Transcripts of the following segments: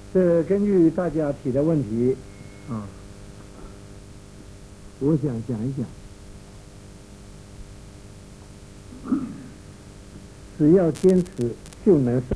这根据大家提的问题啊，我想讲一讲。只要坚持就能胜。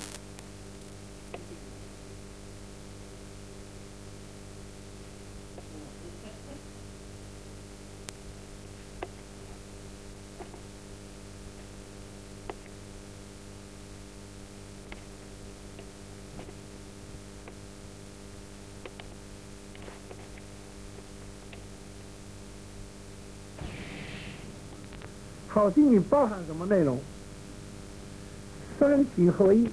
好心理包含什么内容？三行合一。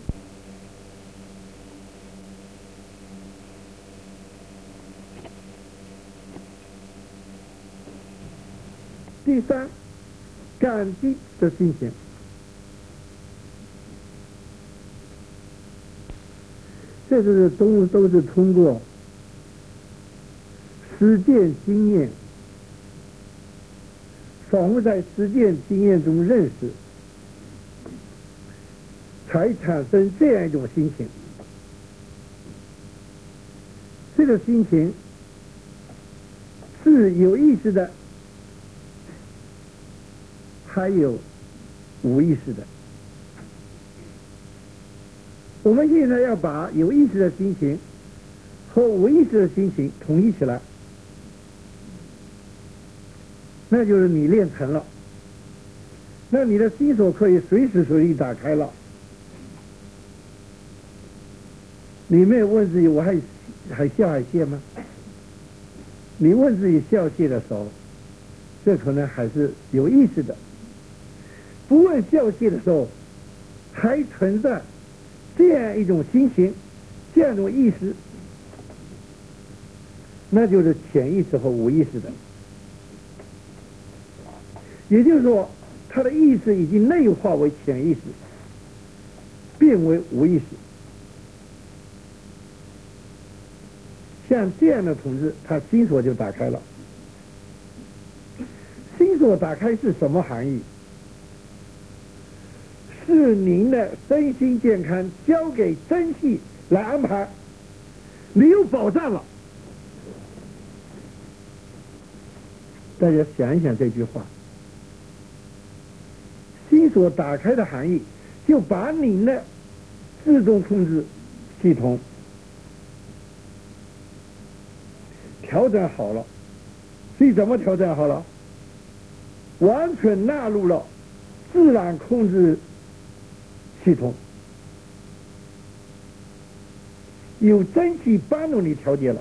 第三，感激的心情。这是都是通过实践经验，仿佛在实践经验中认识，才产生这样一种心情。这个心情是有意识的，还有无意识的。我们现在要把有意识的心情和无意识的心情统一起来，那就是你练成了，那你的心所可以随时随地打开了。你没有问自己我还笑还谢吗？你问自己笑谢的时候，这可能还是有意识的。不问笑谢的时候，还存在这样一种心情，这样一种意识，那就是潜意识和无意识的。也就是说，他的意识已经内化为潜意识，变为无意识。像这样的同志，他心锁就打开了。心锁打开是什么含义？是您的身心健康交给真气来安排，你有保障了。大家想一想这句话，心锁打开的含义，就把您的自动控制系统调整好了。所以怎么调整好了？完全纳入了自然控制系统，有真气帮助你调节了。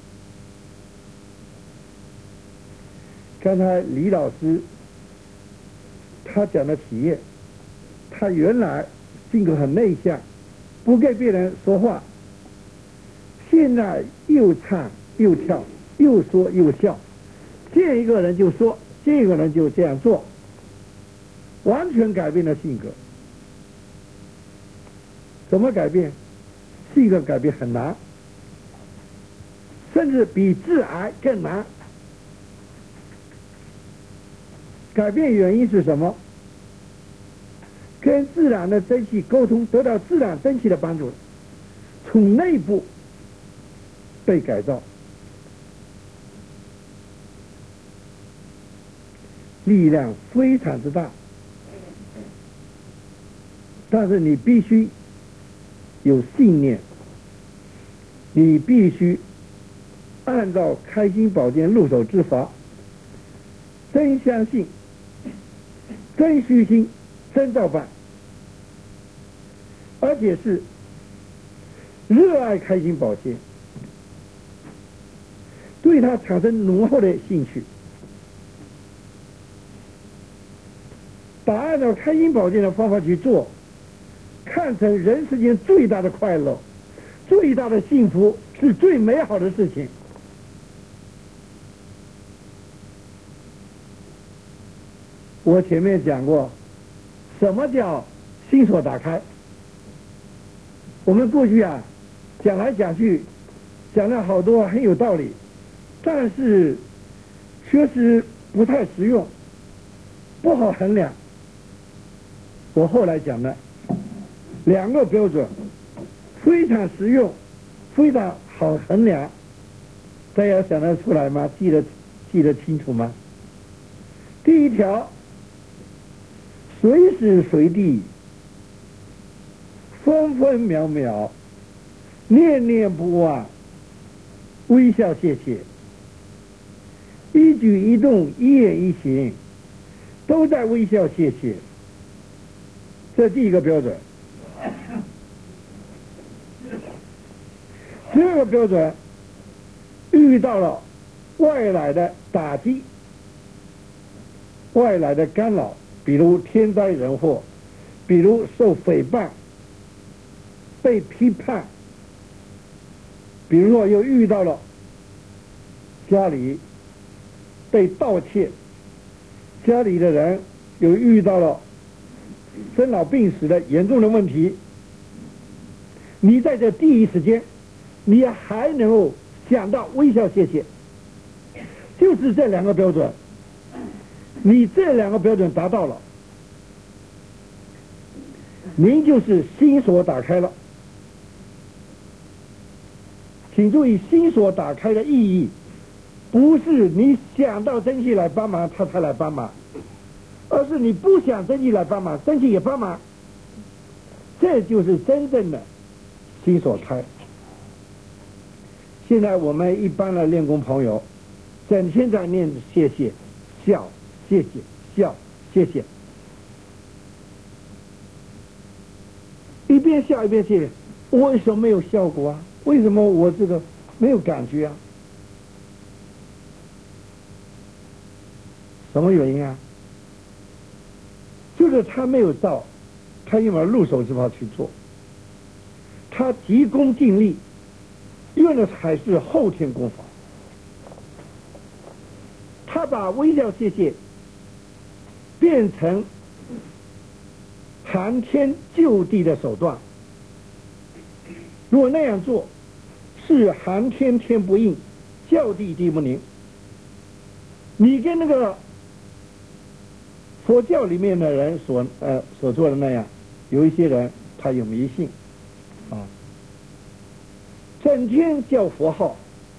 刚才李老师他讲的体验，他原来性格很内向，不跟别人说话，现在又唱又跳，又说又笑，见一个人就说，见一个人就这样做，完全改变了性格。怎么改变？性格改变很难，甚至比致癌更难。改变原因是什么？跟自然的真气沟通，得到自然真气的帮助，从内部被改造，力量非常之大。但是你必须有信念，你必须按照开心保健入手之法，真相信，真虚心，真照办，而且是热爱开心保健，对它产生浓厚的兴趣，把按照开心保健的方法去做，看成人世间最大的快乐，最大的幸福，是最美好的事情。我前面讲过，什么叫心锁打开？我们过去啊，讲来讲去，讲了好多很有道理，但是确实不太实用，不好衡量。我后来讲的两个标准非常实用， 非常好衡量。大家想得出来吗？记得清楚吗？第一条，随时随地，分分秒秒，念念不忘，微笑谢谢。一举一动，一言一行，都在微笑谢谢。这第一个标准。第二个标准，遇到了外来的打击、外来的干扰，比如天灾人祸，比如受诽谤、被批判，比如说又遇到了家里被盗窃，家里的人又遇到了生老病死的严重的问题，你在这第一时间，你还能够想到微笑谢谢，就是这两个标准，你这两个标准达到了，您就是心锁打开了。请注意，心锁打开的意义不是你想到珍惜来帮忙他才来帮忙，而是你不想珍惜来帮忙，珍惜也帮忙，这就是真正的心锁开。现在我们一般的练功朋友整天在念谢谢笑谢谢笑谢谢，一边笑一边谢谢，为什么没有效果啊？为什么我这个没有感觉啊？什么原因啊？就是他没有到他用了入手之法去做，他急功近利，用的还是后天功法，他把微笑谢谢变成寒天就地的手段。如果那样做，是寒天天不应，叫地地不灵。你跟那个佛教里面的人所做的那样，有一些人他有迷信啊，整天叫佛号，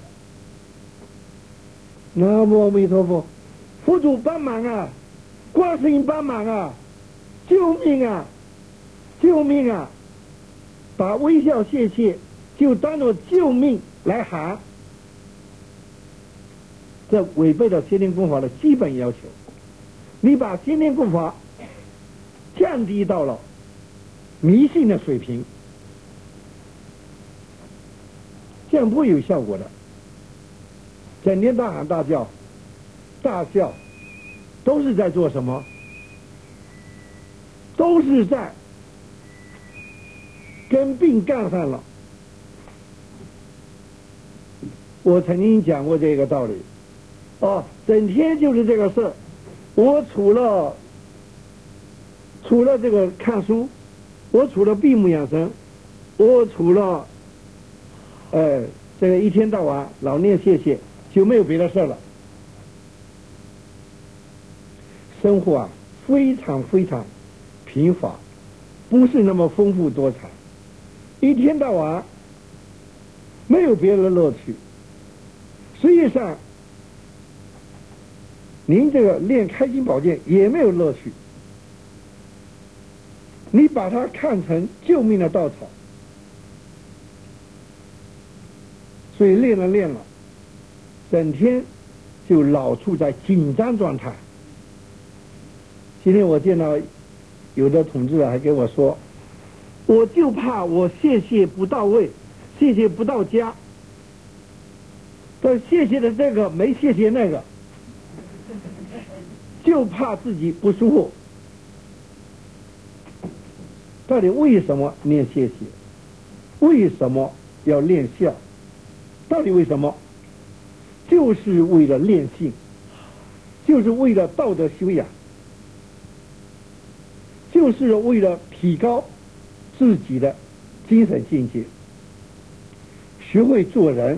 南无阿弥陀佛，佛祖帮忙啊，观世音帮忙啊，救命啊，救命啊！把微笑谢谢就当作救命来喊，这违背了先天功法的基本要求。你把先天功法降低到了迷信的水平，这样不会有效果的。整天大喊大叫大笑，都是在做什么？都是在跟病杠上了。我曾经讲过这个道理，整天就是这个事儿。我除了这个看书，我除了闭目养神，我除了这个一天到晚老念谢谢，就没有别的事了。生活啊，非常非常贫乏，不是那么丰富多彩，一天到晚没有别的乐趣。实际上您这个练开心宝剑也没有乐趣，你把它看成救命的稻草，所以练了，整天就老处在紧张状态。今天我见到有的同志还跟我说，我就怕我谢谢不到位，谢谢不到家，但谢谢的这个没谢谢那个，就怕自己不舒服。到底为什么念谢谢？为什么要练笑？到底为什么？就是为了练性，就是为了道德修养，就是为了提高自己的精神境界，学会做人。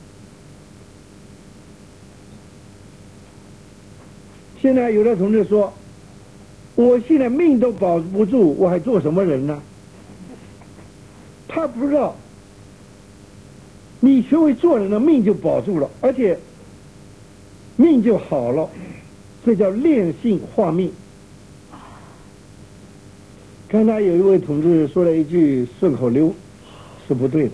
现在有的同志说，我现在命都保不住，我还做什么人呢？他不知道你学会做人的命就保住了，而且命就好了，这叫炼性化命。刚才有一位同志说了一句顺口溜，是不对的。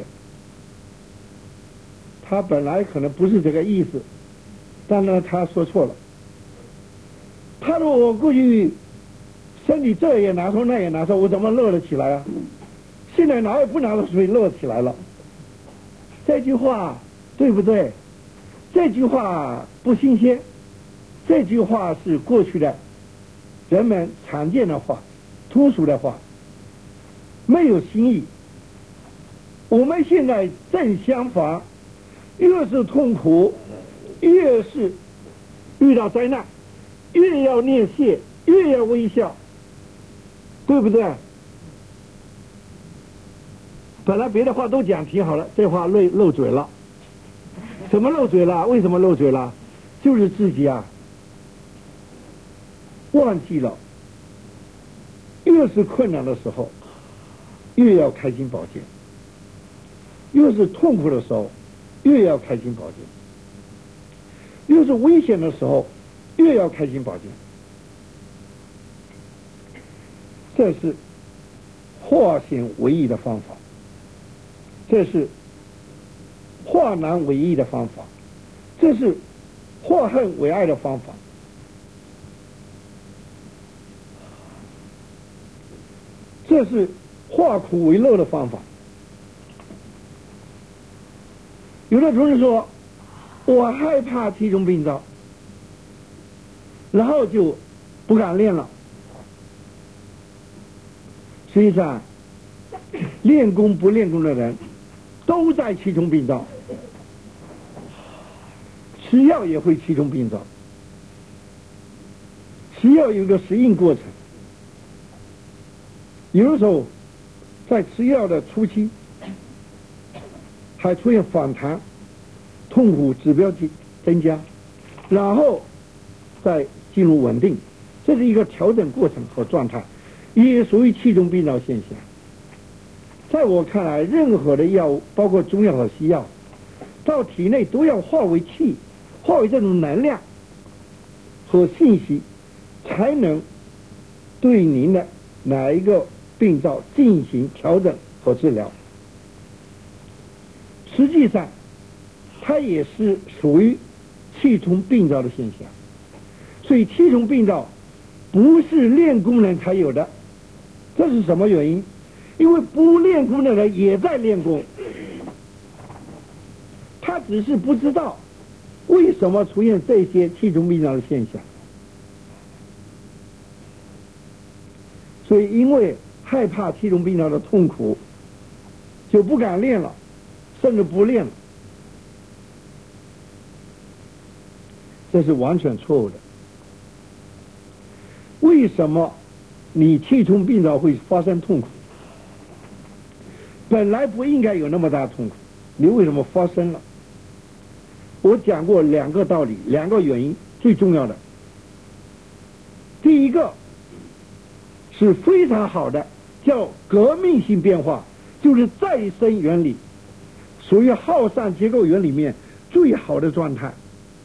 他本来可能不是这个意思，但呢他说错了。他说我过去身体这也难受那也难受，我怎么乐得起来啊？现在哪有不难受，所以乐起来了。这句话对不对？这句话不新鲜，这句话是过去的人们常见的话，通俗的话，没有新意。我们现在正相反，越是痛苦，越是遇到灾难，越要念谢，越要微笑，对不对？本来别的话都讲挺好了，这话漏嘴了。怎么漏嘴了？为什么漏嘴了？就是自己啊忘记了，越是困难的时候越要开心保健，越是痛苦的时候越要开心保健，越是危险的时候越要开心保健。这是化险为夷的方法，这是化难为易的方法，这是化恨为爱的方法。这是化苦为乐的方法。有的同学说我害怕七种病灶，然后就不敢练了。实际上练功不练功的人都在七种病灶，吃药也会七种病灶，吃药有一个适应过程。有的时候在吃药的初期还出现反弹，痛苦指标增加，然后再进入稳定，这是一个调整过程和状态，也属于七种病灶现象。在我看来，任何的药物，包括中药和西药，到体内都要化为气，化为这种能量和信息，才能对您的哪一个病灶进行调整和治疗。实际上它也是属于气冲病灶的现象，所以气冲病灶不是练功人才有的。这是什么原因？因为不练功的人也在练功，他只是不知道为什么出现这些气冲病灶的现象。所以因为害怕气冲病灶的痛苦，就不敢练了，甚至不练了。这是完全错误的。为什么你气冲病灶会发生痛苦？本来不应该有那么大痛苦，你为什么发生了？我讲过两个道理，两个原因，最重要的。第一个是非常好的，叫革命性变化，就是再生原理，属于耗散结构原理里面最好的状态。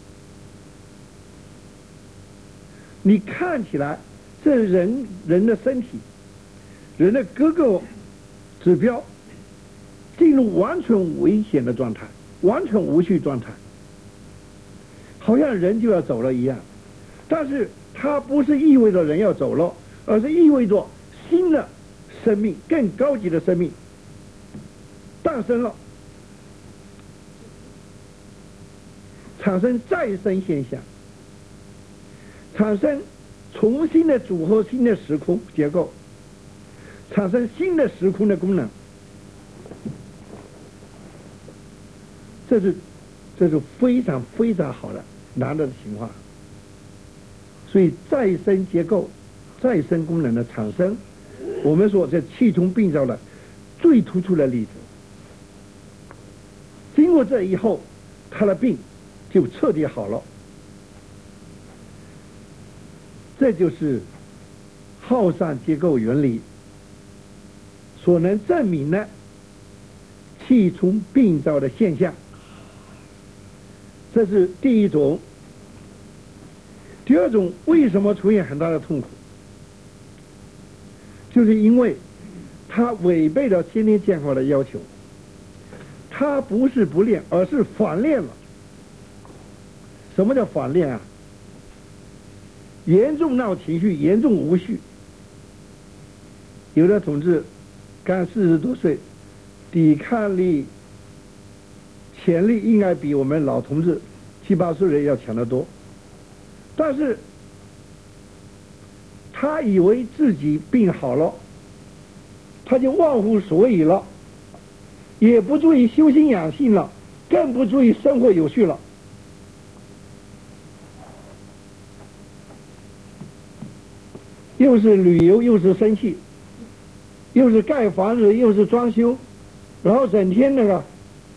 你看起来这人的身体，人的各个指标进入完全危险的状态，完全无序状态，好像人就要走了一样。但是它不是意味着人要走了，而是意味着新的生命，更高级的生命诞生了，产生再生现象，产生重新的组合新的时空结构，产生新的时空的功能。这是非常非常好的难得的情况。所以再生结构、再生功能的产生，我们说这气冲病灶的最突出的例子。经过这以后，他的病就彻底好了。这就是耗散结构原理所能证明的气冲病灶的现象，这是第一种。第二种，为什么出现很大的痛苦？就是因为它违背了先天健康的要求，它不是不练，而是反练了。什么叫反练啊？严重闹情绪，严重无序。有的同志刚40多岁，抵抗力、潜力应该比我们老同志7、8岁人要强得多，但是他以为自己病好了，他就忘乎所以了，也不注意修心养性了，更不注意生活有序了。又是旅游，又是生气，又是盖房子，又是装修，然后整天那个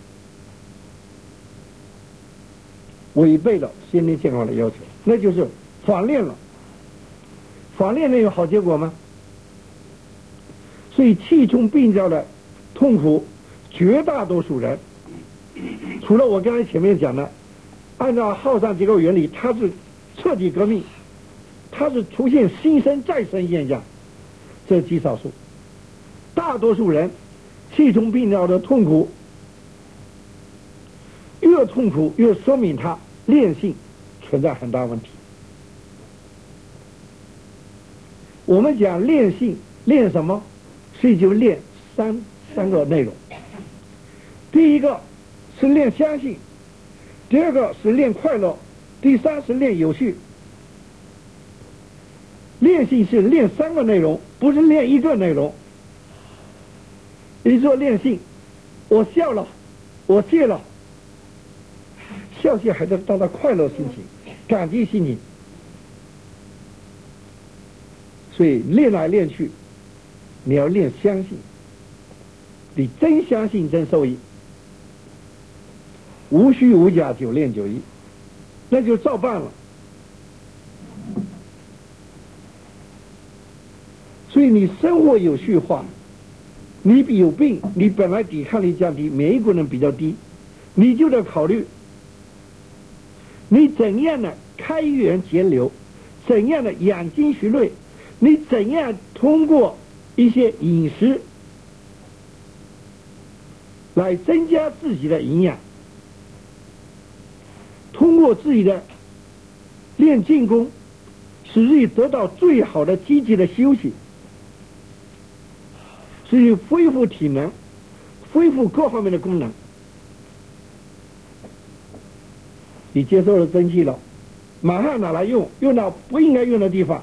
违背了先天健康的要求，那就是反练了。反练能有好结果吗？所以气冲病灶的痛苦，绝大多数人，除了我刚才前面讲的，按照耗散结构原理，它是彻底革命，它是出现新生再生现象，这极少数。大多数人气冲病灶的痛苦，越痛苦越说明他练性存在很大问题。我们讲练性，练什么？所以就练三个内容。第一个是练相信，第二个是练快乐，第三是练有序。练性是练3个内容，不是练1个内容。你说练性，我笑了，我谢了，笑谢还得到达快乐心情、感激心情。所以练来练去，你要练相信，你真相信真受益，无虚无假，9练9益，那就照办了。所以你生活有序化，你有病，你本来抵抗力降低，免疫功能比较低，你就得考虑你怎样的开源节流，怎样的养精蓄锐，你怎样通过一些饮食来增加自己的营养，通过自己的练静功，使自己得到最好的积极的休息，所以恢复体能，恢复各方面的功能。你接受了真气了，马上拿来用，用到不应该用的地方，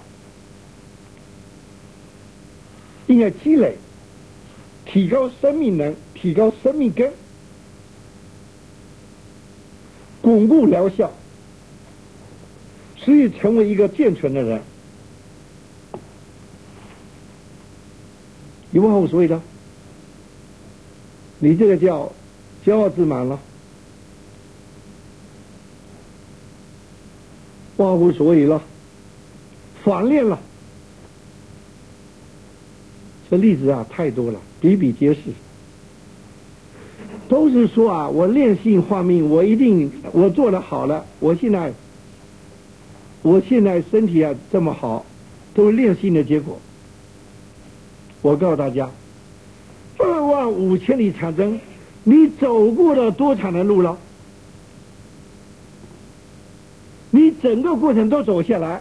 应该积累，提高生命能，提高生命根，巩固疗效，使你成为一个健全的人。你忘乎所以的，你这个叫骄傲自满了，忘乎所以了，反练了。这例子啊太多了，比比皆是。都是说啊，我练性化命，我做得好了，我现在身体啊这么好，都是练性的结果。我告诉大家，25000里长征，你走过了多长的路了？你整个过程都走下来，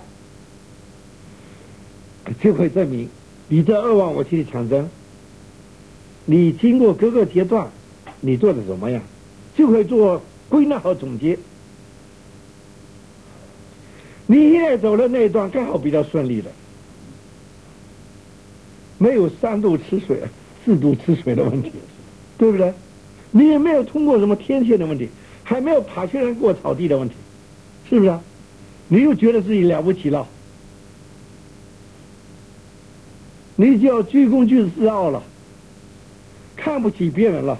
就会证明你这25000里长征，你经过各个阶段，你做的怎么样，就会做归纳和总结。你现在走的那一段刚好比较顺利的，没有3度吃水、4度吃水的问题，对不对？你也没有通过什么天线的问题，还没有爬雪山过草地的问题，是不是啊？你又觉得自己了不起了，你就要居功自傲了，看不起别人了。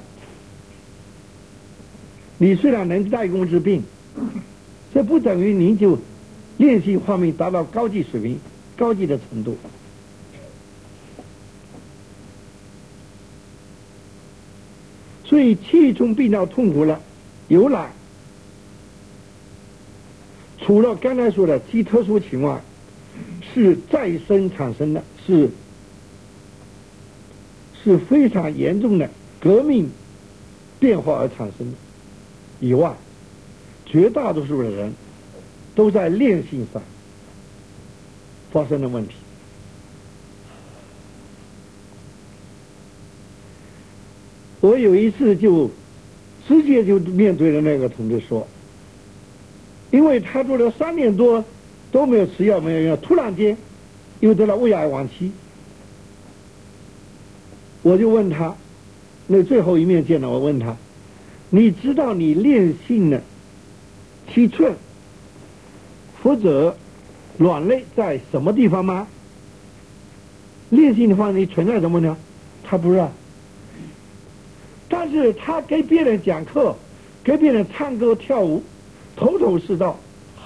你虽然能代功治病，这不等于您就练性化命达到高级水平、高级的程度。所所以气冲病灶痛苦了由来，除了刚才说的极特殊情况是再生产生的，是非常严重的革命变化而产生的以外，绝大多数的人都在链性上发生了问题。我有一次就直接就面对了那个同志说，因为他做了3年多都没有吃药没有用，突然间又得了胃癌晚期。我就问他，那最后一面见了，我问他，你知道你链性的七寸或者卵类在什么地方吗？链性的话你存在什么呢？他不知道。但是他给别人讲课，给别人唱歌跳舞，头头是道，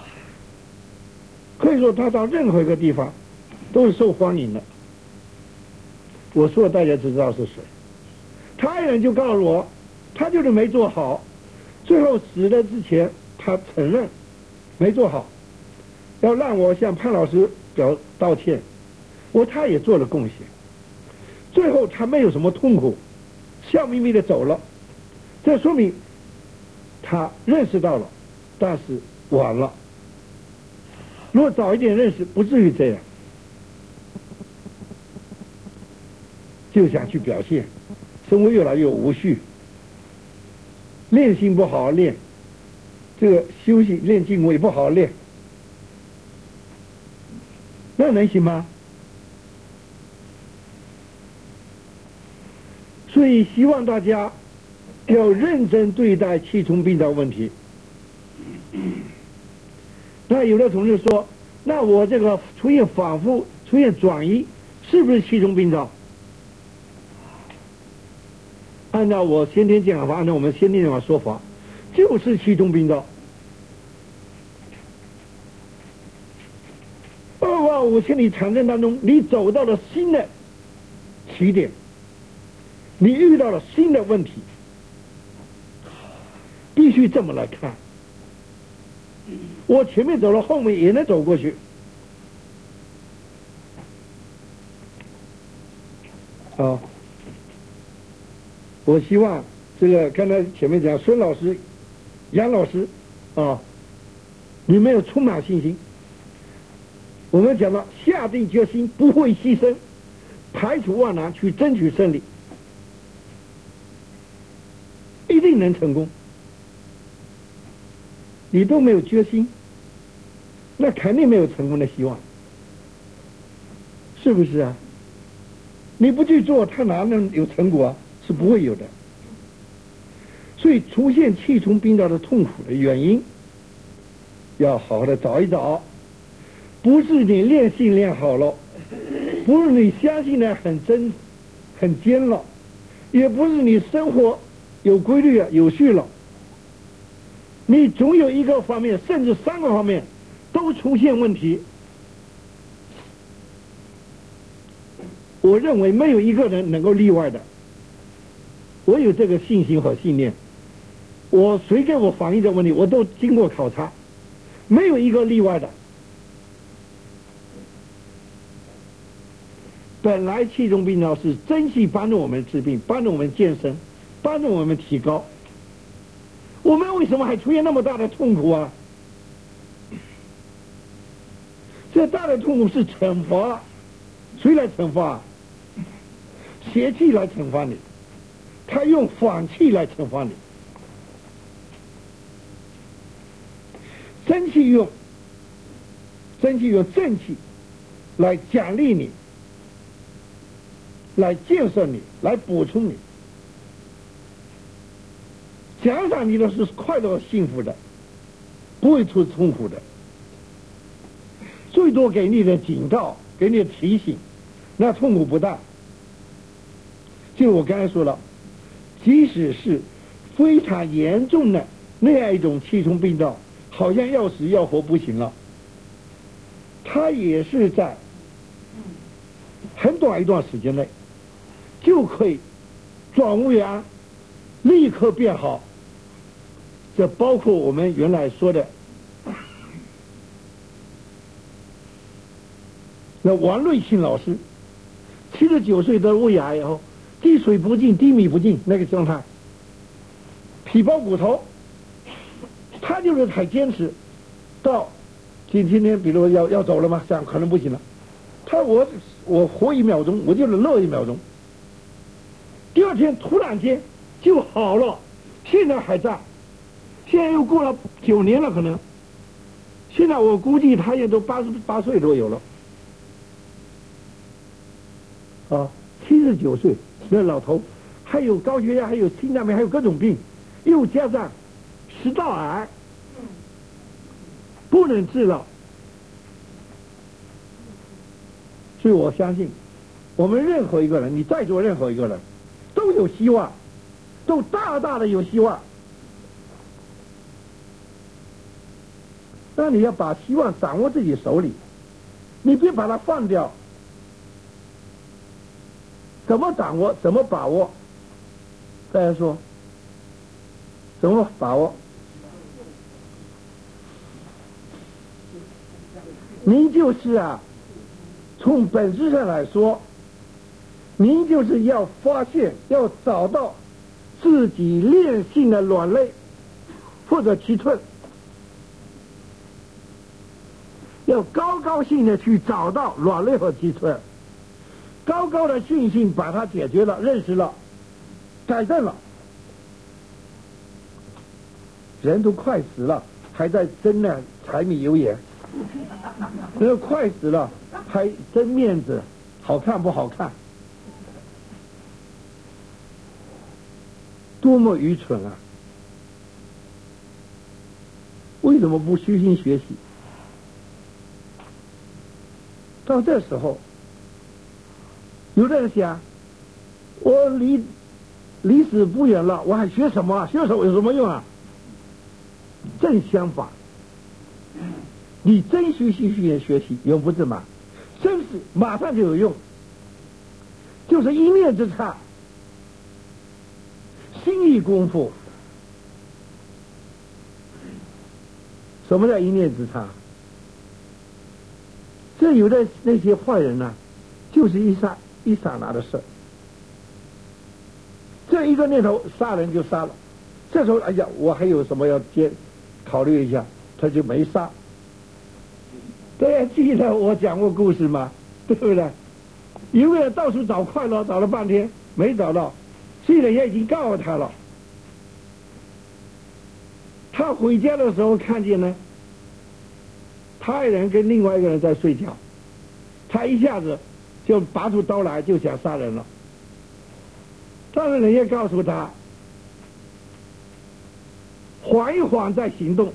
可以说他到任何一个地方都是受欢迎的。我说大家知道是谁，他爱人就告诉我，他就是没做好，最后死了之前他承认没做好，要让我向潘老师道歉，他也做了贡献，最后他没有什么痛苦，笑眯眯的走了，这说明他认识到了，但是晚了。如果早一点认识，不至于这样，就想去表现，生活越来越无序，练心不好好练，这个休息练静功也不好好练，那能行吗？所以希望大家要认真对待气冲病灶问题。那有的同志说，那我这个出现反复出现转移是不是气冲病灶？按照我先天讲法，按照我们先天讲法说法，就是气冲病灶。2万5千里长征当中，你走到了新的起点，你遇到了新的问题，必须这么来看。我前面走了，后面也能走过去。我希望这个刚才前面讲孙老师、杨老师你们有充满信心。我们讲到下定决心，不会牺牲，排除万难去争取胜利，一定能成功。你都没有决心，那肯定没有成功的希望，是不是啊？你不去做，他哪能有成果啊？是不会有的。所以出现气冲病灶的痛苦的原因，要好好的找一找。不是你练性练好了，不是你相信的很真很坚了，也不是你生活有规律有序了，你总有一个方面甚至3个方面都出现问题。我认为没有一个人能够例外的，我有这个信心和信念。谁给我反映的问题，我都经过考察，没有一个例外的。本来气冲病灶是真气帮助我们治病，帮助我们健身，帮助我们提高，我们为什么还出现那么大的痛苦啊？这大的痛苦是惩罚，谁来惩罚？邪气来惩罚你，他用反气来惩罚你。真气用正气来奖励你，来建设你，来补充你，奖赏你的是快乐幸福的，不会出痛苦的，最多给你的警告，给你的提醒，那痛苦不大。就我刚才说了，即使是非常严重的那样一种气冲病灶，好像要死要活不行了，它也是在很短一段时间内就可以转无为安， 立刻变好。这包括我们原来说的那王瑞庆老师，79岁得胃癌以后，滴水不进，滴米不进那个状态，皮包骨头，他就是还坚持到今天，比如要走了吗？这样可能不行了。我活1秒钟，我就是乐1秒钟。第二天突然间就好了，现在还在，现在又过了9年了，可能。现在我估计他也都88岁左右了。79岁那老头，还有高血压，还有心脏病，还有各种病，又加上食道癌，不能治了。所以我相信，我们任何一个人，你在座任何一个人，都有希望，都大大的有希望。那你要把希望掌握自己手里，你别把它放掉。怎么掌握？怎么把握？大家说，怎么把握？您就是从本质上来说，您就是要发现，要找到自己链性的卵类或者脐寸，要高兴的去找到卵类和脐寸，高的信心把它解决了，认识了，改正了。人都快死了，还在争呢柴米油盐，人都快死了，还争面子，好看不好看，多么愚蠢啊！为什么不虚心学习？到这时候，有的人想，我离死不远了，我还学什么啊？学什么有什么用啊？正相反，你真虚心学习，永不自满，真是马上就有用，就是一念之差，心意功夫。什么叫一念之差？这有的那些坏人呢，就是一刹那的事，这一个念头杀人就杀了，这时候哎呀，我还有什么要考虑一下，他就没杀。大家记得我讲过故事吗？对不对？一个人到处找快乐，找了半天没找到，所以人家已经告诉他了。他回家的时候看见呢，他爱人跟另外一个人在睡觉，他一下子就拔出刀来就想杀人了。但是人家告诉他，缓一缓再行动，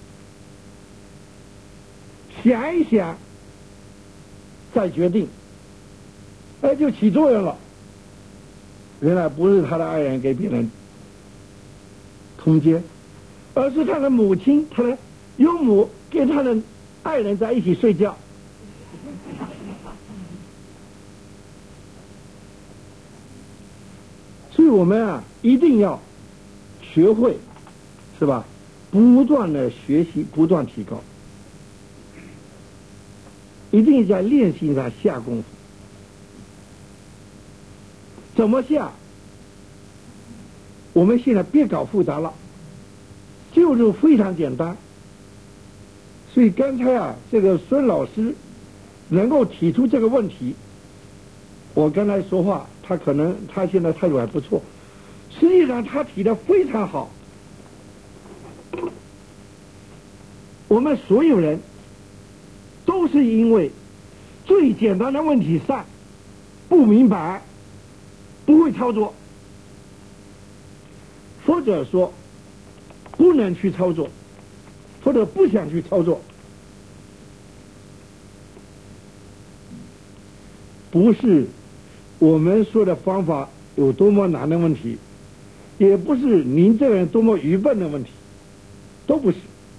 想一想再决定，就起作用了。原来不是他的爱人给别人通奸，而是他的母亲，他的养母跟他的爱人在一起睡觉。所以我们一定要学会，是吧？不断的学习，不断提高，一定在练习上下功夫。怎么下？我们现在别搞复杂了，就是非常简单。所以刚才这个孙老师能够提出这个问题，我刚才说话，他现在态度还不错，实际上他提的非常好。我们所有人都是因为最简单的问题上不明白，不会操作，或者说不能去操作，或者不想去操作。不是我们说的方法有多么难的问题，也不是您这个人多么愚笨的问题，都不是，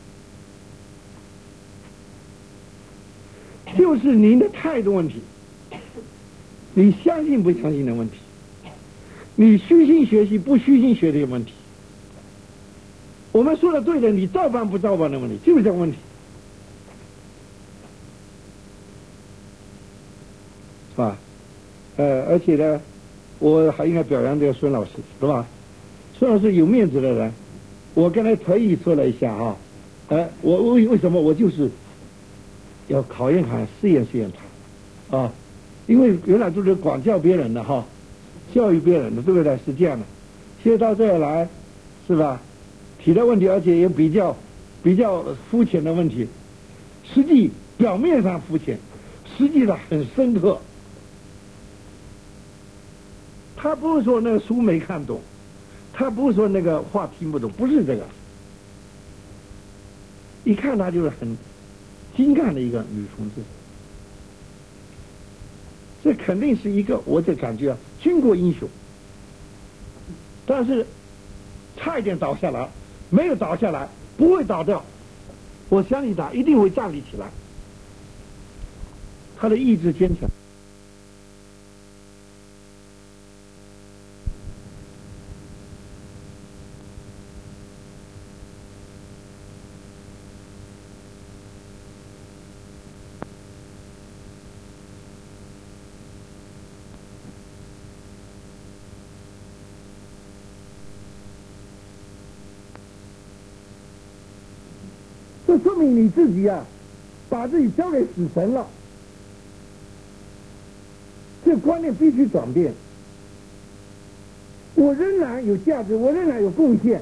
就是您的态度问题，你相信不相信的问题。 你虚心学习不虚心学这个问题。我们说的对的，你照办不照办的问题，就是这个问题，是吧？而且呢，我还应该表扬这个孙老师，是吧？孙老师有面子的人，我刚才特意说了一下哈，我为什么我就是要考验他、试验他，啊，因为原来都是管教别人的哈，教育别人的，对不对？是这样的，现在到这儿来，是吧？提的问题，而且也比较肤浅的问题，实际表面上肤浅，实际上很深刻。他不是说那个书没看懂，他不是说那个话听不懂，不是这个。一看他就是很精干的一个女同志，这肯定是一个我这感觉军国英雄，但是差一点倒下来。没有倒下来，不会倒掉，我相信他一定会站立起来，他的意志坚强。这说明你自己啊，把自己交给死神了。这观念必须转变。我仍然有价值，我仍然有贡献。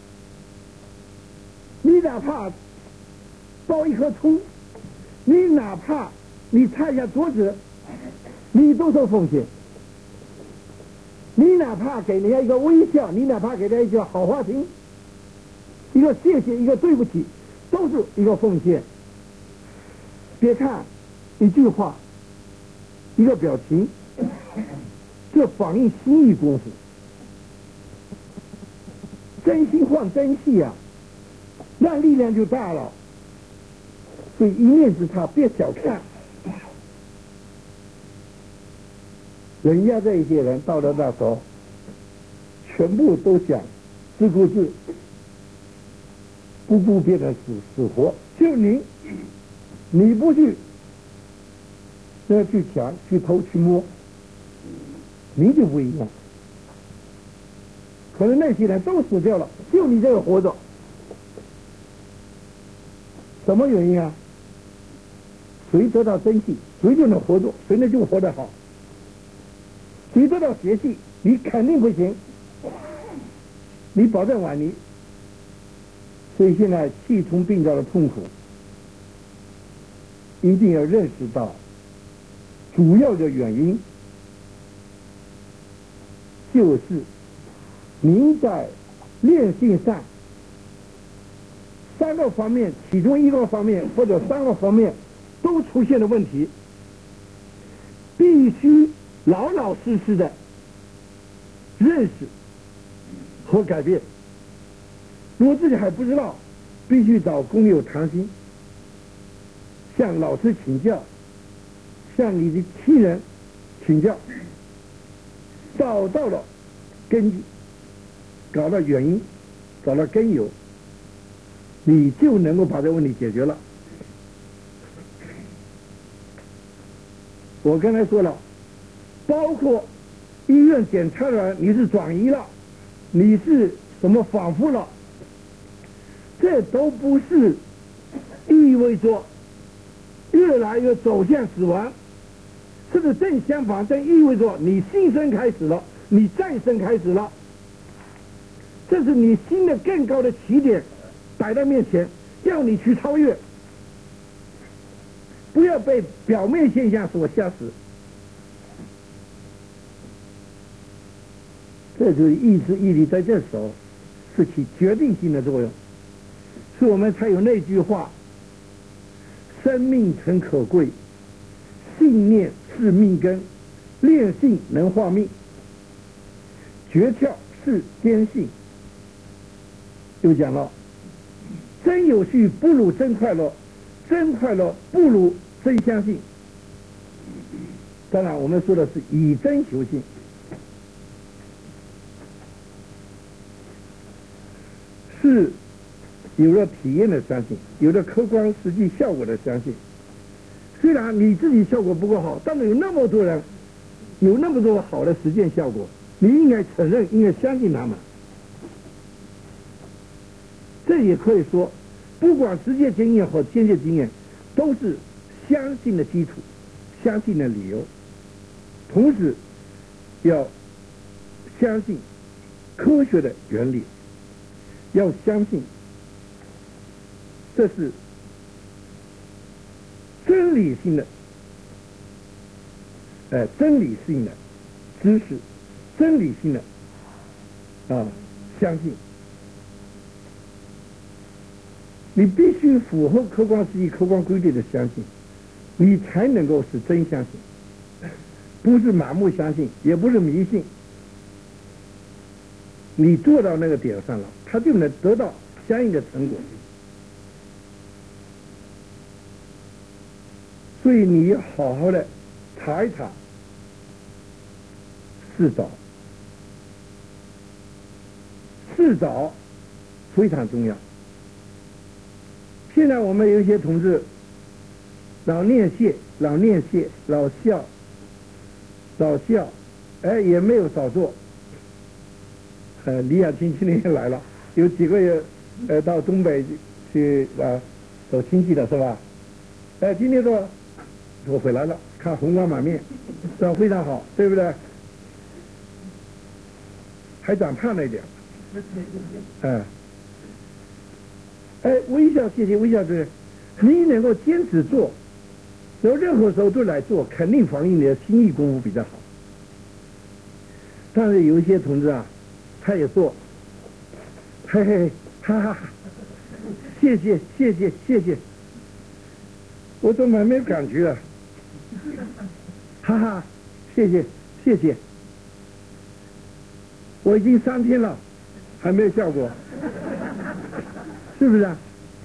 你哪怕包一颗葱，你哪怕你擦一下桌子，你都是奉献。你哪怕给人家一个微笑，你哪怕给人家一句好话听，一个谢谢，一个对不起，都是一个奉献。别看一句话，一个表情，这反映心意功夫。真心换真气啊，那力量就大了。所以一念之差，别小看。人家这一些人到了那时候，全部都想自顾自，不顾别人死活。就你不去，要去抢、去偷、去摸，你就不一样。可能那些人都死掉了，就你这个活着，什么原因啊？谁得到真气，谁就能活着，谁能就活得好。谁得到邪气，你肯定不行，你保证晚年。所以现在气从病灶的痛苦，一定要认识到主要的原因就是您在练性上三个方面，其中一个方面或者三个方面都出现了问题，必须老老实实的认识和改变。如果自己还不知道，必须找工友谈心，向老师请教，向你的亲人请教，找到了根据，找到原因，找到根由，你就能够把这个问题解决了。我刚才说了，包括医院检测了你是转移了，你是什么反复了，这都不是意味着越来越走向死亡，甚至正相反，正意味着你新生开始了，你再生开始了。这是你新的更高的起点摆在面前，要你去超越，不要被表面现象所吓死。这就是意志毅力在这时候是起决定性的作用，所以我们才有那句话：生命诚可贵，信念是命根，练性能化命，诀窍是坚信。又讲了，真有序不如真快乐，真快乐不如真相信。当然我们说的是以真求信。 是有了体验的相信，有了客观实际效果的相信。虽然你自己效果不够好，但是有那么多人有那么多好的实践效果，你应该承认，应该相信他们。这也可以说，不管实践经验和间接经验，都是相信的基础，相信的理由。同时要相信科学的原理，要相信这是真理性的真理性的知识，真理性的相信。你必须符合客观实际、客观规律的相信，你才能够是真相信，不是盲目相信，也不是迷信。你做到那个点上了，他就能得到相应的成果。所以你要好好的查一查，试找非常重要。现在我们有一些同志老念谢、老笑，也没有少做。李亚青今天也来了，有几个月到东北去走亲戚的是吧？今天说我回来了，看红光满面，这非常好，对不对？还长胖了一点，微笑，谢谢微笑对，你能够坚持做，然后任何时候都来做，肯定反映你的心意功夫比较好。但是有一些同志啊，他也做，嘿嘿，哈哈，谢谢，我怎么没有感觉啊？哈哈，谢谢，我已经3天了，还没有效果。是不是啊？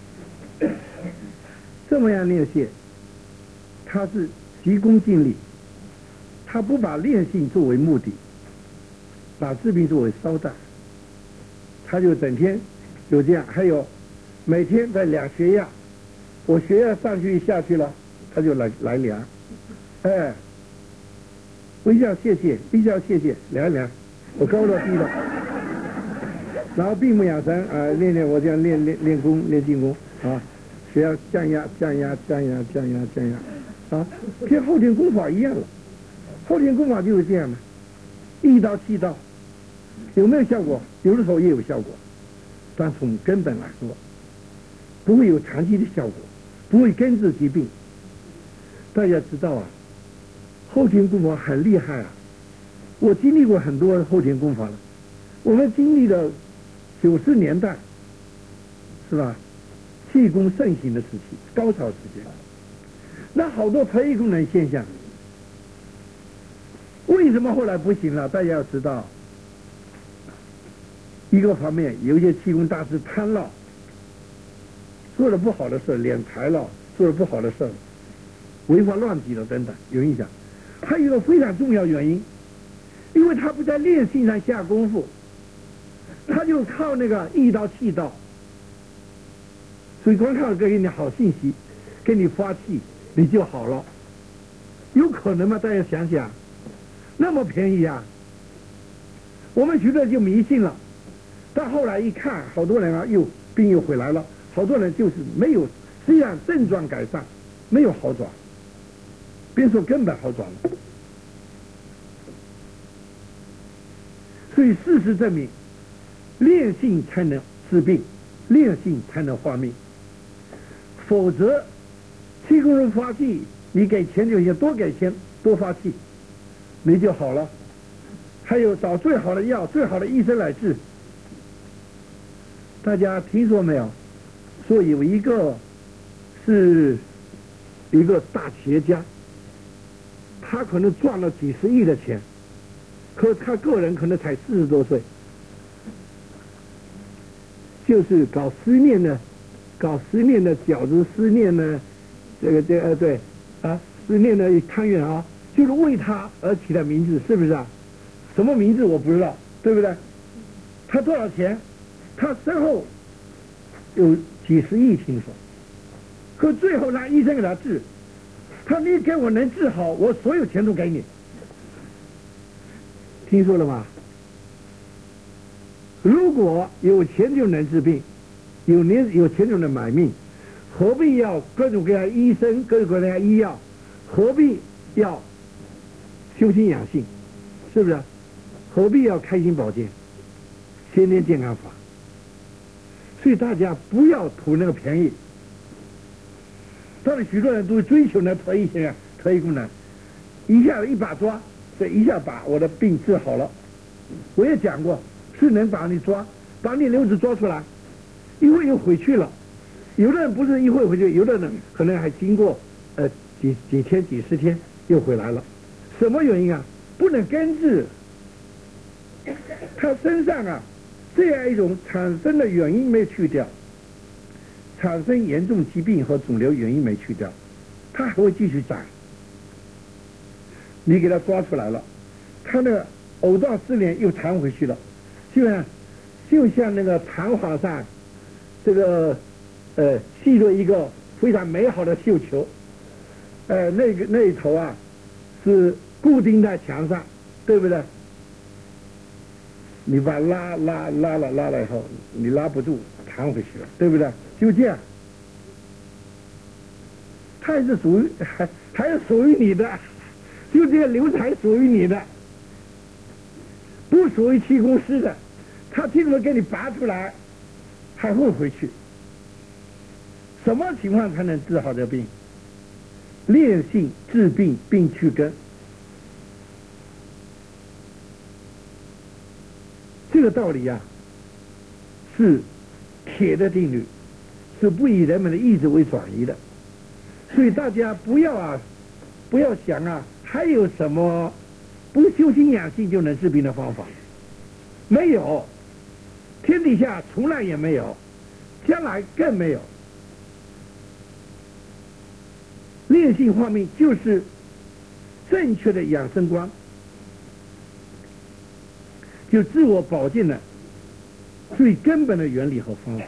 这么样练习，他是急功近利，他不把练性作为目的，把治病作为捎带，他就整天就这样。还有每天在量血压，我血压上去下去了，他就来量，微笑谢谢，量一量，我高了低了。然后闭目养神练我这样练静功啊，血压降压啊，跟后天功法一样了。后天功法就是这样的，1刀7刀，有没有效果？有的时候也有效果，但从根本来说，不会有长期的效果，不会根治疾病。大家知道啊，后天功法很厉害啊，我经历过很多后天功法了，我们经历了90年代，是吧？气功盛行的时期，高潮时间，那好多特异功能现象，为什么后来不行了？大家要知道，一个方面有一些气功大师贪婪，做了不好的事，敛财了，做了不好的事，违法乱纪了等等，有影响。还有一个非常重要原因，因为他不在练性上下功夫。他就靠那个1刀7刀，所以光靠给你好信息，给你发气，你就好了，有可能吗？大家想想，那么便宜啊！我们觉得就迷信了，但后来一看，好多人啊病又回来了，好多人就是没有，虽然症状改善，没有好转，别说根本好转了。所以事实证明，练性才能治病，练性才能化命，否则气功人发气，你给钱就行，多给钱多发气，你就好了。还有找最好的药，最好的医生来治。大家听说没有？说有一个是一个大企业家，他可能赚了几十亿的钱，可他个人可能才40多岁，就是搞思念的饺子，思念的思念的汤圆啊，就是为他而起的名字，是不是啊？什么名字我不知道，对不对？他多少钱？他身后有几十亿，听说。可最后让医生给他治，他说你给我能治好，我所有钱都给你。听说了吗？如果有钱就能治病，有钱就能买命，何必要各种各样医生、各种各样医药？何必要修心养性？是不是？何必要开心保健、先天健康法？所以大家不要图那个便宜。当然，许多人都追求那特异功能，一下一把抓，这一下把我的病治好了。我也讲过，是能把你瘤子抓出来，一会又回去了。有的人不是一会回去，有的人可能还经过几天、几十天又回来了。什么原因啊？不能根治。他身上啊，这样一种产生的原因没去掉，产生严重疾病和肿瘤原因没去掉，他还会继续长。你给他抓出来了，他那个藕状丝连又弹回去了，就像那个弹簧上这个系着一个非常美好的绣球，那一头啊是固定在墙上，对不对？你把拉了以后，你拉不住，弹回去了，对不对？就这样，它还是属于你的，就这个瘤子还属于你的，不属于气功师的。他听说给你拔出来，还会回去。什么情况才能治好这个病？练性治病，并去根。这个道理啊，是铁的定律，是不以人们的意志为转移的。所以大家不要想啊，还有什么不修心养性就能治病的方法？没有，天底下从来也没有，将来更没有。练性化命就是正确的养生观，就自我保健的最根本的原理和方法。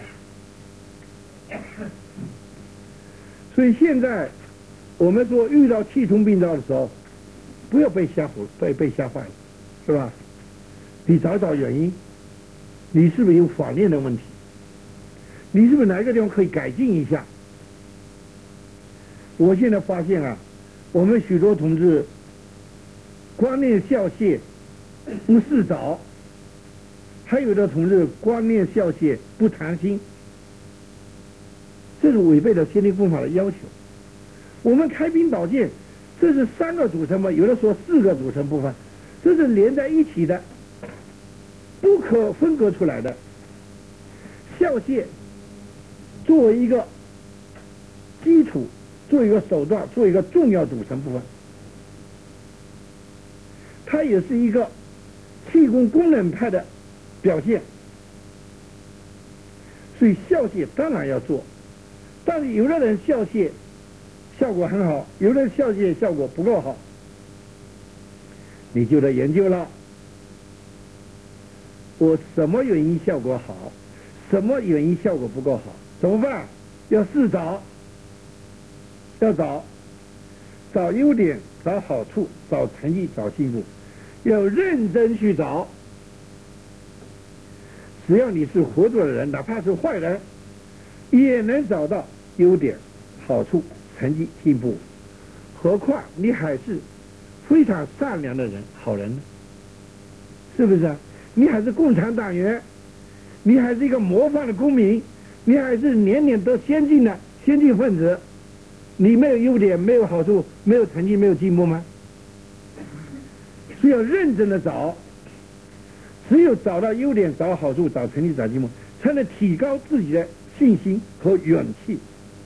所以现在我们说遇到气冲病灶的时候，不要被吓坏了，是吧？你找原因，你是不是有法念的问题？你是不是哪一个地方可以改进一下？我现在发现啊，我们许多同志光念孝谢不思早，还有的同志光念孝谢不谈心，这是违背了先天功法的要求。我们开兵保健，这是3个组成部分，有的说4个组成部分，这是连在一起的，不可分割出来的。孝谢作为一个基础，作为一个手段，作为一个重要组成部分，它也是一个气功功能派的表现。所以孝谢当然要做，但是有的人孝谢效果很好，有的人孝谢效果不够好，你就得研究了，我什么原因效果好，什么原因效果不够好，怎么办？要试找，要找优点，找好处，找成绩，找进步，要认真去找。只要你是活着的人，哪怕是坏人，也能找到优点、好处、成绩、进步。何况你还是非常善良的人，好人呢？是不是啊？你还是共产党员，你还是一个模范的公民，你还是年年都先进的先进分子，你没有优点，没有好处，没有成绩，没有进步吗？所以要认真的找，只有找到优点，找好处，找成绩，找进步，才能提高自己的信心和勇气，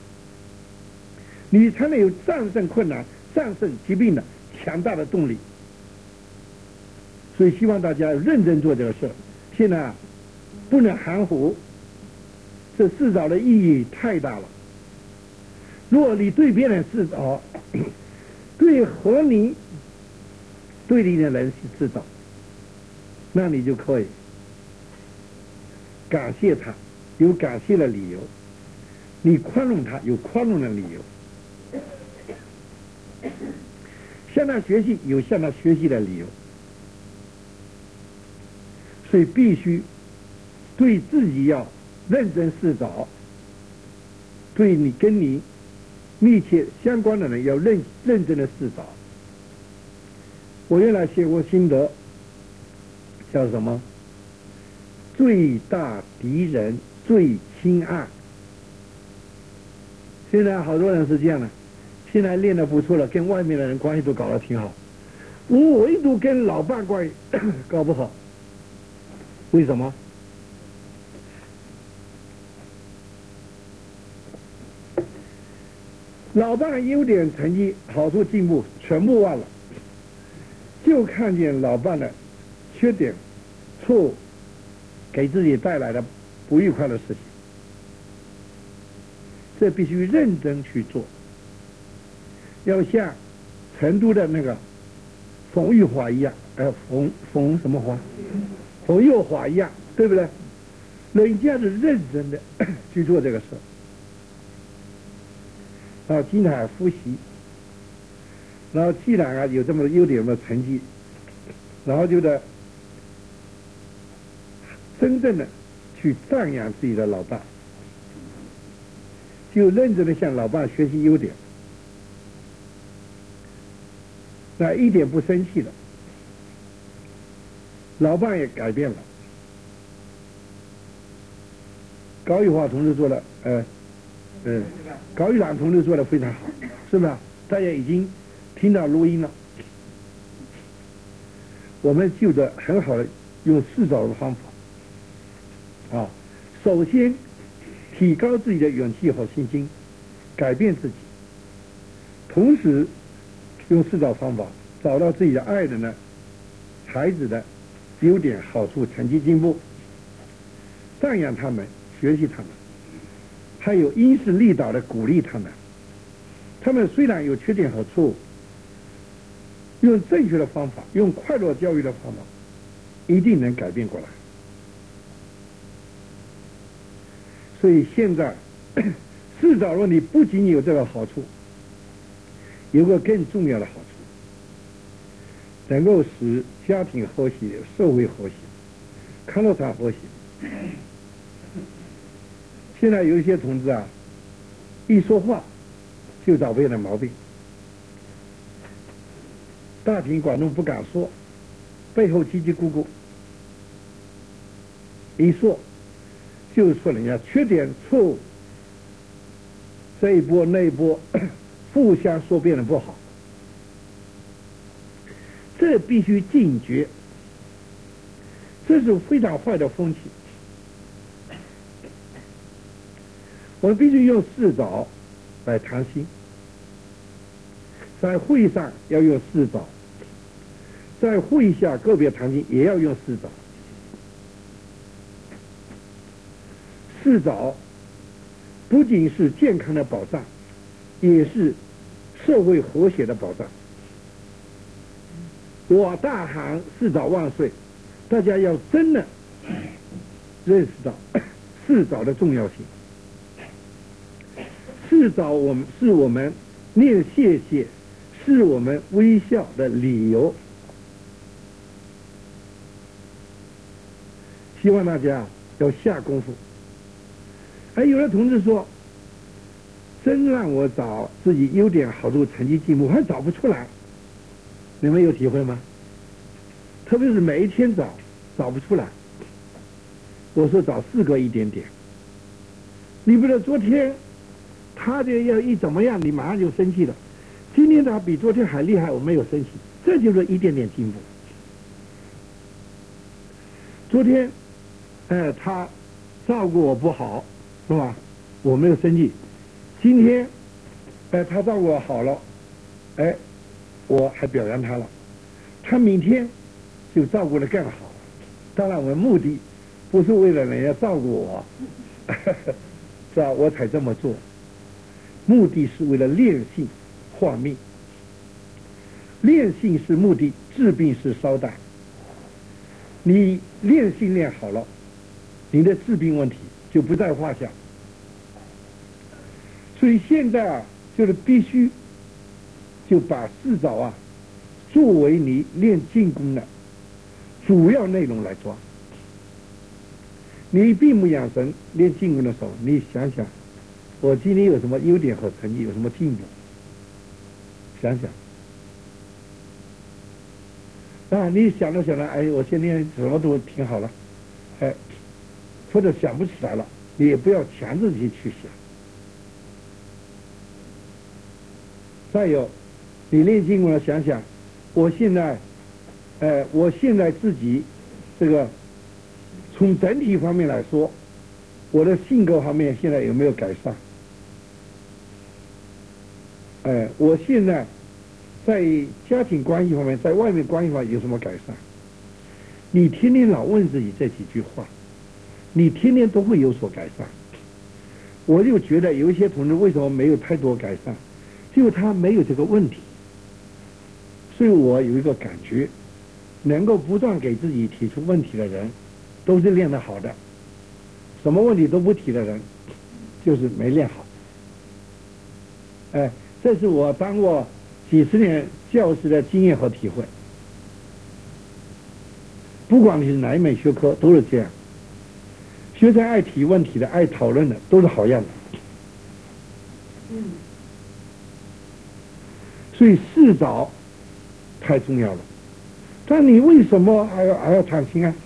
你才能有战胜困难、战胜疾病的强大的动力。所以希望大家认真做这个事。现在啊，不能含糊，这试找的意义太大了。如果你对别人试找，对和你对立的人试找，那你就可以感谢他， 有感谢的理由；你宽容他，有宽容的理由。向他学习，有向他学习的理由。所以必须对自己要认真思找，对你跟你密切相关的人要认真的思找。我原来写过心得，叫什么？最大敌人最亲爱。现在好多人是这样的，现在练得不错了，跟外面的人关系都搞得挺好，我唯独跟老伴关系搞不好。为什么？老伴的优点、成绩、好处、进步全部忘了，就看见老伴的缺点、错误，给自己带来的不愉快的事情。这必须认真去做，要像成都的那个冯玉华一样，冯什么华？冯幼华一样，对不对？人家是认真的去做这个事，然后经常复习，然后既然有这么优点的成绩，然后就得真正的去赞扬自己的老伴，就认真的向老伴学习优点，那一点不生气了，老伴也改变了。高玉华同志做的，高玉兰同志做的非常好，是吧？大家已经听到录音了。我们就得很好的用四找的方法，首先提高自己的勇气和信心，改变自己，同时用四找方法找到自己的爱人呢、孩子的优点、好处、成绩、进步，赞扬他们，学习他们，还有因势利导的鼓励他们。他们虽然有缺点和错误，用正确的方法，用快乐教育的方法，一定能改变过来。所以现在四找问题不仅仅有这个好处，有个更重要的好处，能够使家庭和谐、社会和谐、康乐场和谐。现在有一些同志一说话就找别人的毛病，大庭广众不敢说，背后叽叽咕咕，一说就说人家缺点、错误，这一波那一波，互相说别人不好，这必须警觉，这是非常坏的风气。我们必须用四找来谈心，在会上要用四找，在会下个别谈心也要用四找。四找不仅是健康的保障，也是社会和谐的保障。我大喊四找万岁，大家要真的认识到四找的重要性。四找是我们念谢谢，是我们微笑的理由。希望大家要下功夫。有的同志说，真让我找自己优点、好处、成绩、进步，还找不出来。你们有体会吗？特别是每一天找不出来。我说找4个一点点。你不知道昨天他这要一怎么样，你马上就生气了。今天他比昨天还厉害，我没有生气，这就是一点点进步。昨天，他照顾我不好，是吧？我没有生气。今天，他照顾我好了，我还表扬他了。他明天就照顾得更好。当然，我的目的不是为了人家照顾我，是吧？我才这么做。目的是为了练性化命，练性是目的，治病是捎带。你练性练好了，你的治病问题就不在话下。所以现在啊，就是必须就把四早啊作为你练静功的主要内容来抓。你闭目养神练静功的时候，你想想我今天有什么优点和成绩，有什么进步，想想啊，你想着想着，哎，我今天什么都挺好了，哎，或者想不起来了，你也不要强制自己去想。再有，你练静功了，想想，我现在自己这个从整体方面来说，我的性格方面现在有没有改善？我现在在家庭关系方面，在外面关系方面有什么改善？你天天老问自己这几句话，你天天都会有所改善。我就觉得有一些同志为什么没有太多改善，就他没有这个问题。所以我有一个感觉，能够不断给自己提出问题的人，都是练得好的；什么问题都不提的人，就是没练好。这是我当过几十年教师的经验和体会。不管你是哪一门学科，都是这样。学生爱提问题的、爱讨论的，都是好样的。所以四早太重要了。但你为什么还要谈心啊？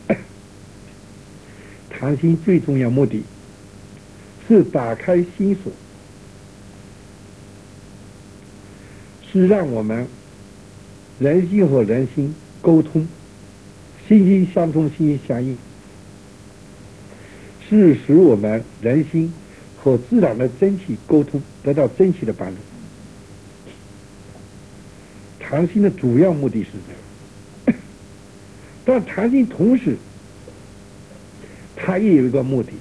谈心最重要目的是打开心锁，是让我们人心和人心沟通，心心相通，心心相印，是使我们人心和自然的真气沟通，得到真气的帮助。谈心的主要目的是这样，但谈心同时它也有一个目的，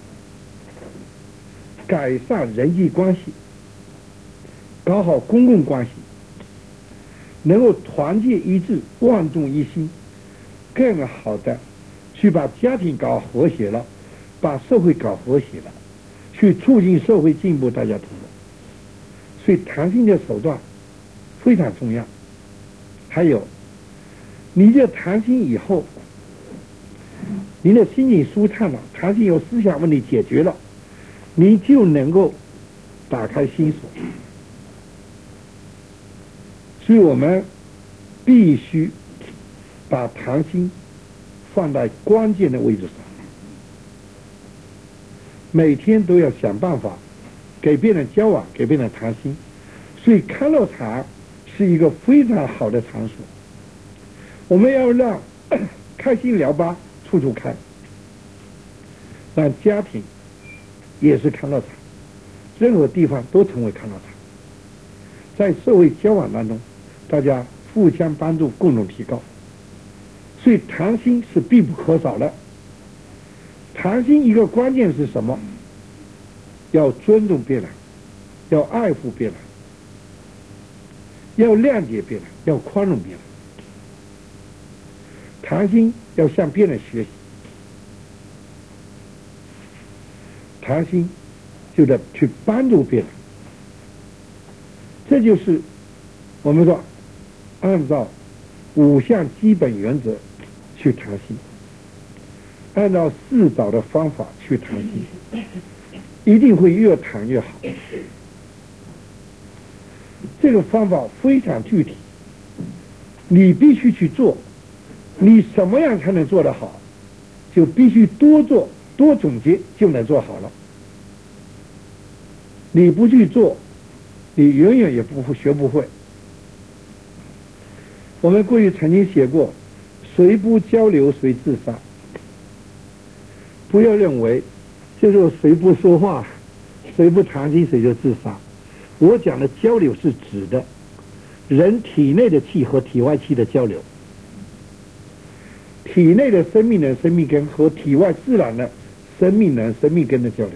改善人际关系，搞好公共关系，能够团结一致，万众一心，更好的去把家庭搞和谐了，把社会搞和谐了，去促进社会进步，大家同乐。所以谈心的手段非常重要。还有，你这谈心以后，你的心情舒畅了，谈心有思想问题解决了，你就能够打开心锁。所以我们必须把谈心放在关键的位置上，每天都要想办法给别人交往，给别人谈心。所以康乐场是一个非常好的场所，我们要让开心聊吧处处开，让家庭也是康乐场，任何地方都成为康乐场。在社会交往当中，大家互相帮助，共同提高。所以谈心是必不可少的。谈心一个关键是什么？要尊重别人，要爱护别人，要谅解别人，要宽容别人。谈心要向别人学习，谈心就得去帮助别人。这就是我们说按照5项基本原则去谈心，按照四早的方法去谈心，一定会越谈越好。这个方法非常具体，你必须去做。你什么样才能做得好？就必须多做多总结，就能做好了。你不去做，你永远也学不会。我们过去曾经写过，谁不交流谁自杀。不要认为就是谁不说话，谁不谈心谁就自杀。我讲的交流是指的人体内的气和体外气的交流，体内的生命能、生命根和体外自然的生命能、生命根的交流，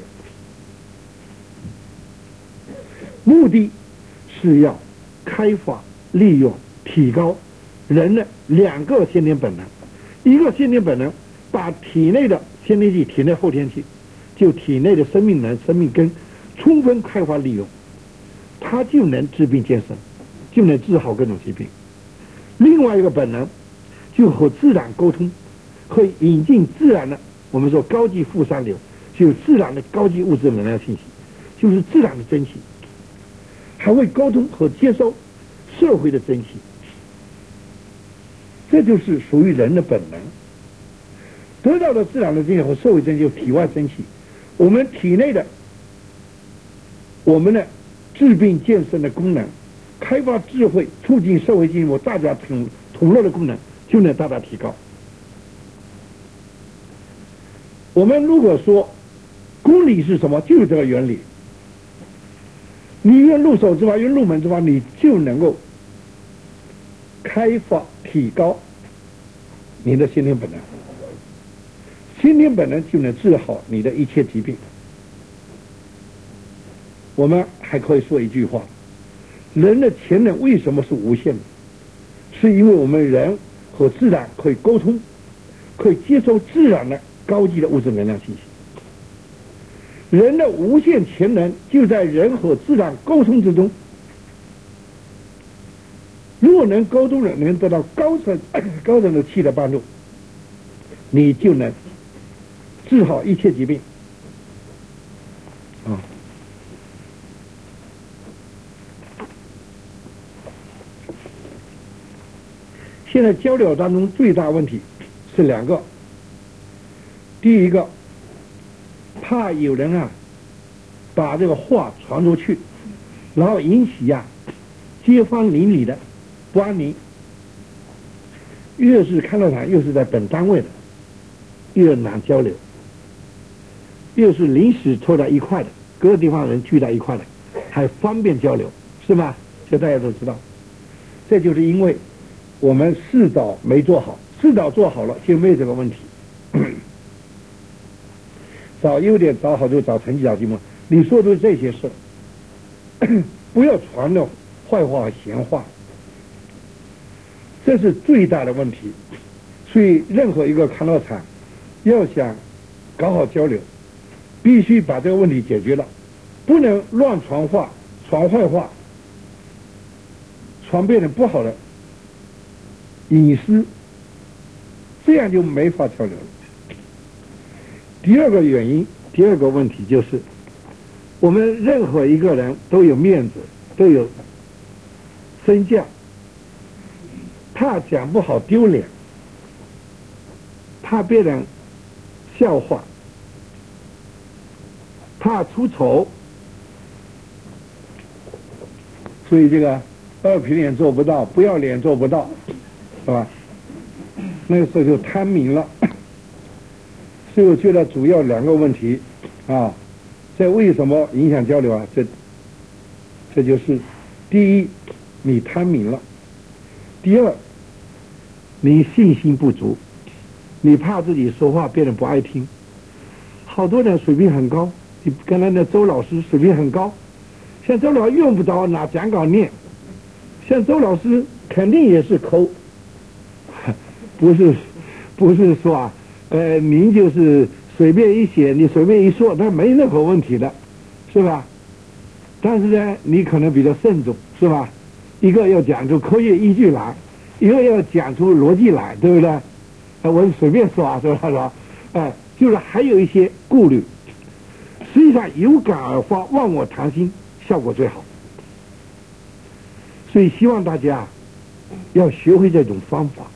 目的是要开发、利用、提高人的2个先天本能。一个先天本能把体内的先天气、体内后天气就体内的生命能、生命根充分开发利用，它就能治病健身，就能治好各种疾病。另外一个本能就和自然沟通，和引进自然的，我们说高级负三流，就自然的高级物质能量信息，就是自然的真气，还会沟通和接收社会的真气，这就是属于人的本能。得到的自然的真气和社会真气，就体外真气，我们体内的我们的治病健身的功能，开发智慧，促进社会进步，大家同乐的功能就能大大提高。我们如果说公理是什么，就是这个原理。你用入手之法，用入门之法，你就能够开发提高你的先天本能，先天本能就能治好你的一切疾病。我们还可以说一句话，人的潜能为什么是无限的？是因为我们人和自然可以沟通，可以接受自然的高级的物质能量信息。人的无限潜能就在人和自然沟通之中。如果能沟通了，能得到高层的气的帮助，你就能治好一切疾病。现在交流当中最大问题是两个，第一个，怕有人把这个话传出去，然后引起街坊邻里的不安宁。越是看到场，又是在本单位的，越难交流；越是临时凑在一块的，各个地方人聚在一块的，还方便交流，是吗？这大家都知道。这就是因为我们事早没做好，事早做好了就没有这个问题。找优点找好就找成绩找进步。你说的这些事，不要传的坏话和闲话，这是最大的问题。所以任何一个康乐场要想搞好交流，必须把这个问题解决了，不能乱传话、传坏话、传别人不好的隐私，这样就没法交流了。第二个原因，第二个问题就是，我们任何一个人都有面子，都有身价，怕讲不好丢脸，怕别人笑话，怕出丑，所以这个二皮脸做不到，不要脸做不到，是吧？那个时候就贪名了。所以我觉得主要两个问题这为什么影响交流这就是第一，你贪名了；第二，你信心不足，你怕自己说话别人不爱听。好多人水平很高，你刚才那周老师水平很高，像周老师用不着拿讲稿念，像周老师肯定也是抠，不是说您就是随便一写，你随便一说，那没任何问题的，是吧？但是呢，你可能比较慎重，是吧？一个要讲出科学依据来，一个要讲出逻辑来，对不对？我随便说是吧？就是还有一些顾虑。实际上有感而发，忘我谈心，效果最好。所以希望大家要学会这种方法。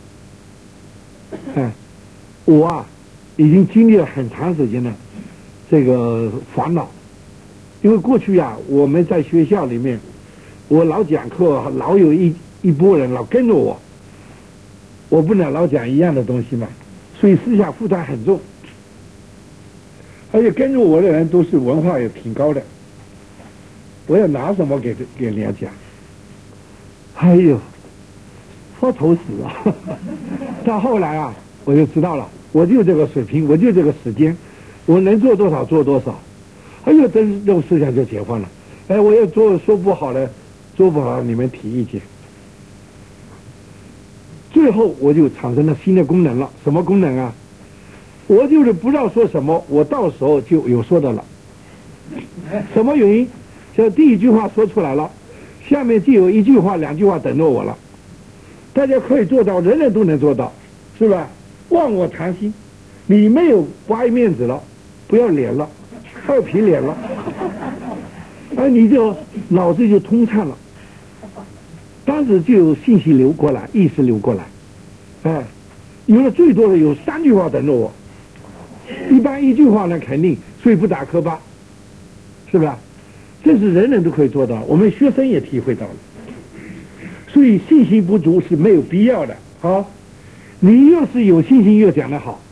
我已经经历了很长时间的这个烦恼，因为过去我们在学校里面，我老讲课，老有一波人老跟着我不能老讲一样的东西嘛，所以思想负担很重，而且跟着我的人都是文化也挺高的，我要拿什么给人家讲？哎呦，发愁死了！到后来我就知道了，我就这个水平，我就这个时间，我能做多少做多少。哎呦，这种思想就解放了。我要说不好了，做不好你们提意见。最后我就产生了新的功能了，什么功能啊？ 我就是不知道说什么，我到时候就有说的了。什么原因？像第一句话说出来了，下面就有一句话、两句话等着我了。大家可以做到，人人都能做到，是吧？忘我谈心，你没有不爱面子了，不要脸了，二皮脸了，你就脑子就通畅了，当时就有信息流过来，意识流过来，有了最多的有3句话等着我，一般1句话呢肯定睡不打瞌巴，是吧？这是人人都可以做到，我们学生也体会到了，所以信心不足是没有必要的。好，你越是有信心越讲得好。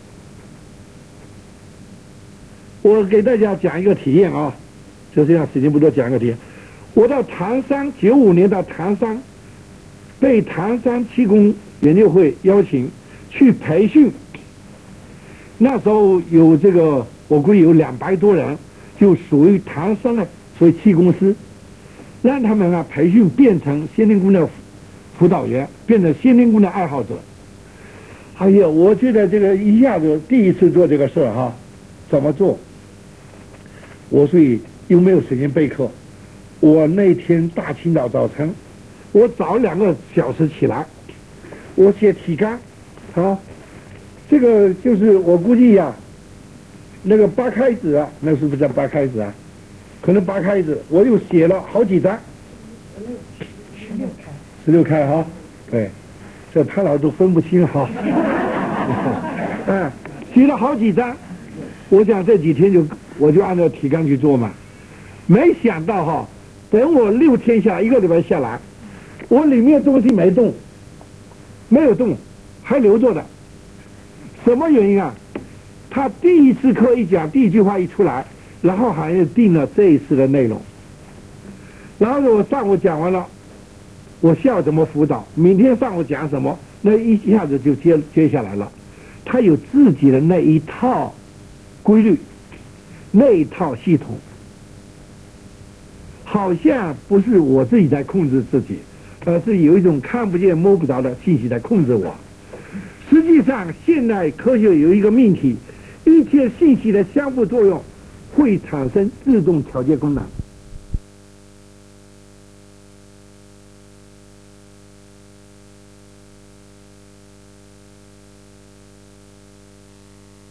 我给大家讲一个体验啊，就这样，时间不多，讲一个体验。我到唐山，95年到唐山，被唐山气功研究会邀请去培训。那时候有这个，我估计有200多人，就属于唐山的所谓气功师，让他们培训变成先天功的辅导员，变成先天功的爱好者。哎呀，我觉得这个一下子第一次做这个事儿怎么做？所以又没有时间备课。我那天大清早晨，我早2个小时起来，我写体纲，这个就是我估计那个8开子那是不是叫8开子可能8开子，我又写了好几章，16开对，这潘老师都分不清写了好几章，我想这几天我就按照体纲去做嘛，没想到等我6天下来，1个礼拜下来，我里面东西没动，没有动，还留着的。什么原因他第一次课一讲，第一句话一出来，然后好像定了这一次的内容。然后我上午讲完了，我下午怎么辅导，明天上午讲什么，那一下子就接下来了。他有自己的那一套规律，那一套系统。好像不是我自己在控制自己，而是有一种看不见摸不着的信息在控制我。实际上现代科学有一个命题，一切信息的相互作用会产生自动调节功能。